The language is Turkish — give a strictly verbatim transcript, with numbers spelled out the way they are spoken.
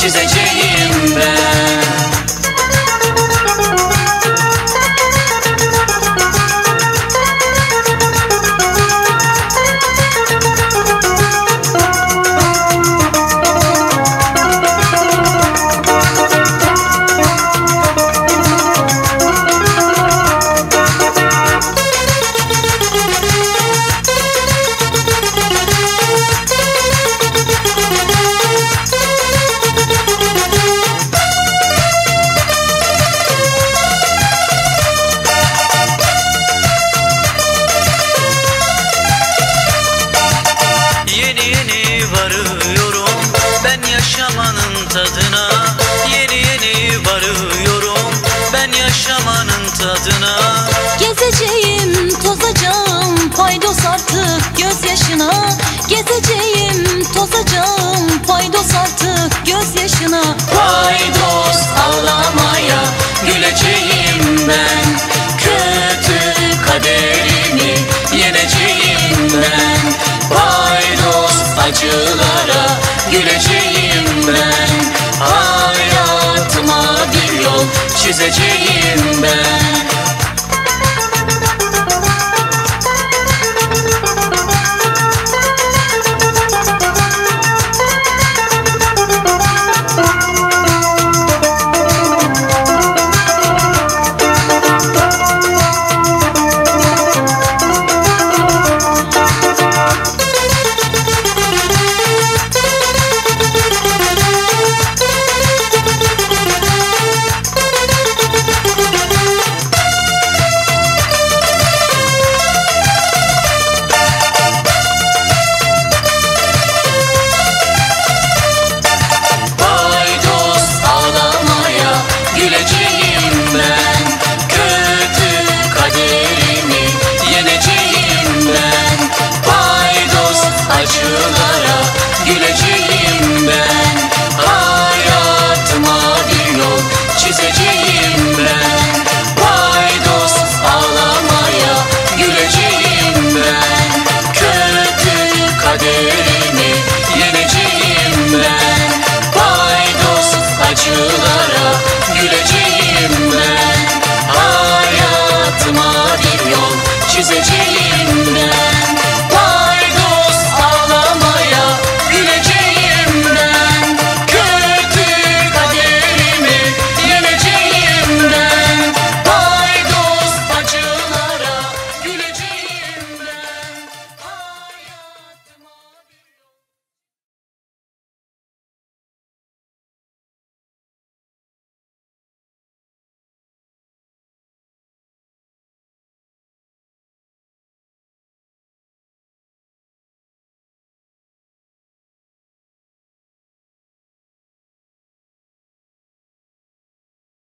çizeceğim ben. Yaşamanın tadına, yeni yeni varıyorum ben yaşamanın tadına. Gezeceğim, tozacağım, paydos artık gözyaşına. Gezeceğim, tozacağım, paydos artık gözyaşına. Paydos ağlamaya güleceğim ben. Kötü kaderimi yeneceğim ben. Paydos acılara güleceğim ben. Hayatıma bir yol çizeceğim ben. Acılara güleceğim ben. Hayatıma bir yol çizeceğim ben. Paydos ağlamaya güleceğim ben. Kötü kaderimi yeneceğim ben. Paydos acılara güleceğim.